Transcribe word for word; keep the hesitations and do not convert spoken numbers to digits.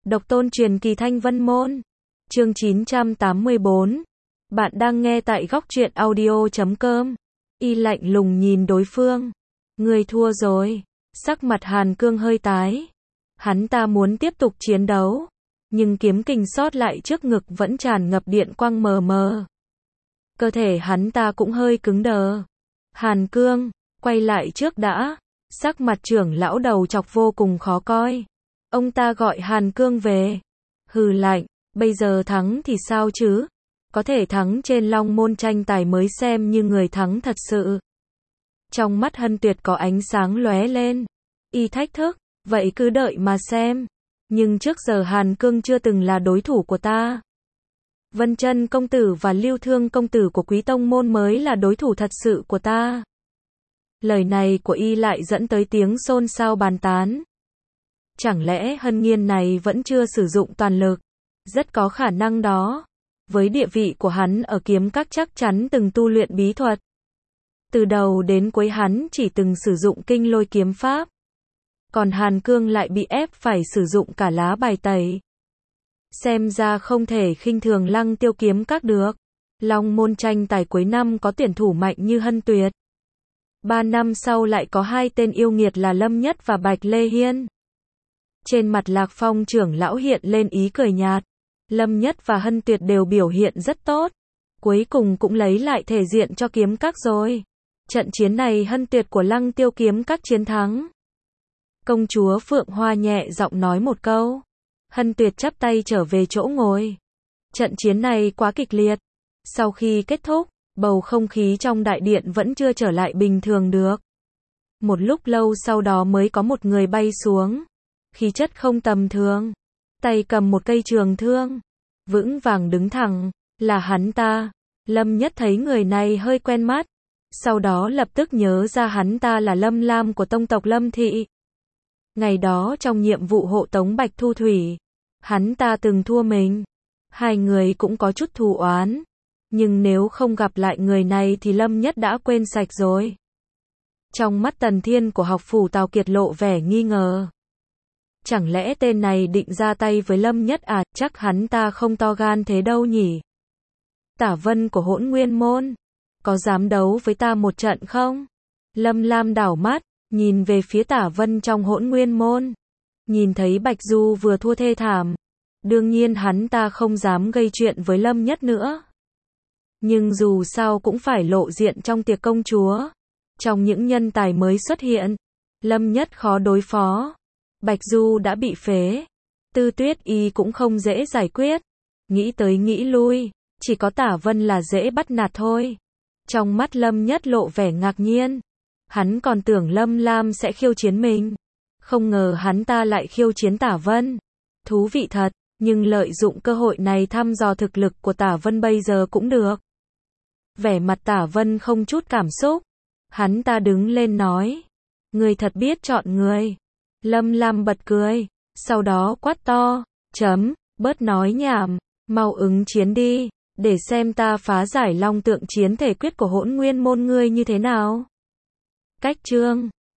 Độc tôn truyền kỳ Thanh Vân Môn. Chương chín trăm tám mươi bốn. Bạn đang nghe tại góc truyện audio chấm com. Y lạnh lùng nhìn đối phương. Ngươi thua rồi. Sắc mặt Hàn Cương hơi tái. Hắn ta muốn tiếp tục chiến đấu. Nhưng kiếm kình sót lại trước ngực vẫn tràn ngập điện quang mờ mờ. Cơ thể hắn ta cũng hơi cứng đờ. Hàn Cương, quay lại trước đã. Sắc mặt trưởng lão đầu chọc vô cùng khó coi. Ông ta gọi Hàn Cương về. Hừ lạnh, bây giờ thắng thì sao chứ? Có thể thắng trên Long Môn tranh tài mới xem như người thắng thật sự. Trong mắt Hân Tuyệt có ánh sáng lóe lên. Y thách thức, vậy cứ đợi mà xem. Nhưng trước giờ Hàn Cương chưa từng là đối thủ của ta. Vân Chân công tử và Lưu Thương công tử của Quý Tông môn mới là đối thủ thật sự của ta. Lời này của y lại dẫn tới tiếng xôn xao bàn tán. Chẳng lẽ Hân Nghiên này vẫn chưa sử dụng toàn lực? Rất có khả năng đó. Với địa vị của hắn ở kiếm các chắc chắn từng tu luyện bí thuật. Từ đầu đến cuối hắn chỉ từng sử dụng kinh lôi kiếm pháp. Còn Hàn Cương lại bị ép phải sử dụng cả lá bài tẩy. Xem ra không thể khinh thường Lăng Tiêu kiếm các được. Long Môn tranh tài cuối năm có tuyển thủ mạnh như Hân Tuyệt. Ba năm sau lại có hai tên yêu nghiệt là Lâm Nhất và Bạch Lê Hiên. Trên mặt Lạc Phong trưởng lão hiện lên ý cười nhạt. Lâm Nhất và Hân Tuyệt đều biểu hiện rất tốt. Cuối cùng cũng lấy lại thể diện cho kiếm các rồi. Trận chiến này Hân Tuyệt của Lăng Tiêu kiếm các chiến thắng. Công chúa Phượng Hoa nhẹ giọng nói một câu. Hân Tuyệt chắp tay trở về chỗ ngồi. Trận chiến này quá kịch liệt. Sau khi kết thúc, bầu không khí trong đại điện vẫn chưa trở lại bình thường được. Một lúc lâu sau đó mới có một người bay xuống. Khí chất không tầm thường. Tay cầm một cây trường thương. Vững vàng đứng thẳng. Là hắn ta. Lâm Nhất thấy người này hơi quen mắt. Sau đó lập tức nhớ ra hắn ta là Lâm Lam của tông tộc Lâm Thị. Ngày đó trong nhiệm vụ hộ tống Bạch Thu Thủy. Hắn ta từng thua mình. Hai người cũng có chút thù oán. Nhưng nếu không gặp lại người này thì Lâm Nhất đã quên sạch rồi. Trong mắt Tần Thiên của học phủ Tào Kiệt lộ vẻ nghi ngờ. Chẳng lẽ tên này định ra tay với Lâm Nhất à? Chắc hắn ta không to gan thế đâu nhỉ. Tả Vân của Hỗn Nguyên môn. Có dám đấu với ta một trận không? Lâm Lam đảo mắt. Nhìn về phía Tả Vân trong Hỗn Nguyên môn. Nhìn thấy Bạch Du vừa thua thê thảm. Đương nhiên hắn ta không dám gây chuyện với Lâm Nhất nữa. Nhưng dù sao cũng phải lộ diện trong tiệc công chúa. Trong những nhân tài mới xuất hiện, Lâm Nhất khó đối phó. Bạch Du đã bị phế. Tư Tuyết Y cũng không dễ giải quyết. Nghĩ tới nghĩ lui, chỉ có Tả Vân là dễ bắt nạt thôi. Trong mắt Lâm Nhất lộ vẻ ngạc nhiên. Hắn còn tưởng Lâm Lam sẽ khiêu chiến mình. Không ngờ hắn ta lại khiêu chiến Tả Vân. Thú vị thật, nhưng lợi dụng cơ hội này thăm dò thực lực của Tả Vân bây giờ cũng được. Vẻ mặt Tả Vân không chút cảm xúc. Hắn ta đứng lên nói. Người thật biết chọn người. Lâm Lam bật cười. Sau đó quát to. Chấm, bớt nói nhảm. Mau ứng chiến đi. Để xem ta phá giải long tượng chiến thể quyết của Hỗn Nguyên môn ngươi như thế nào. Cách chương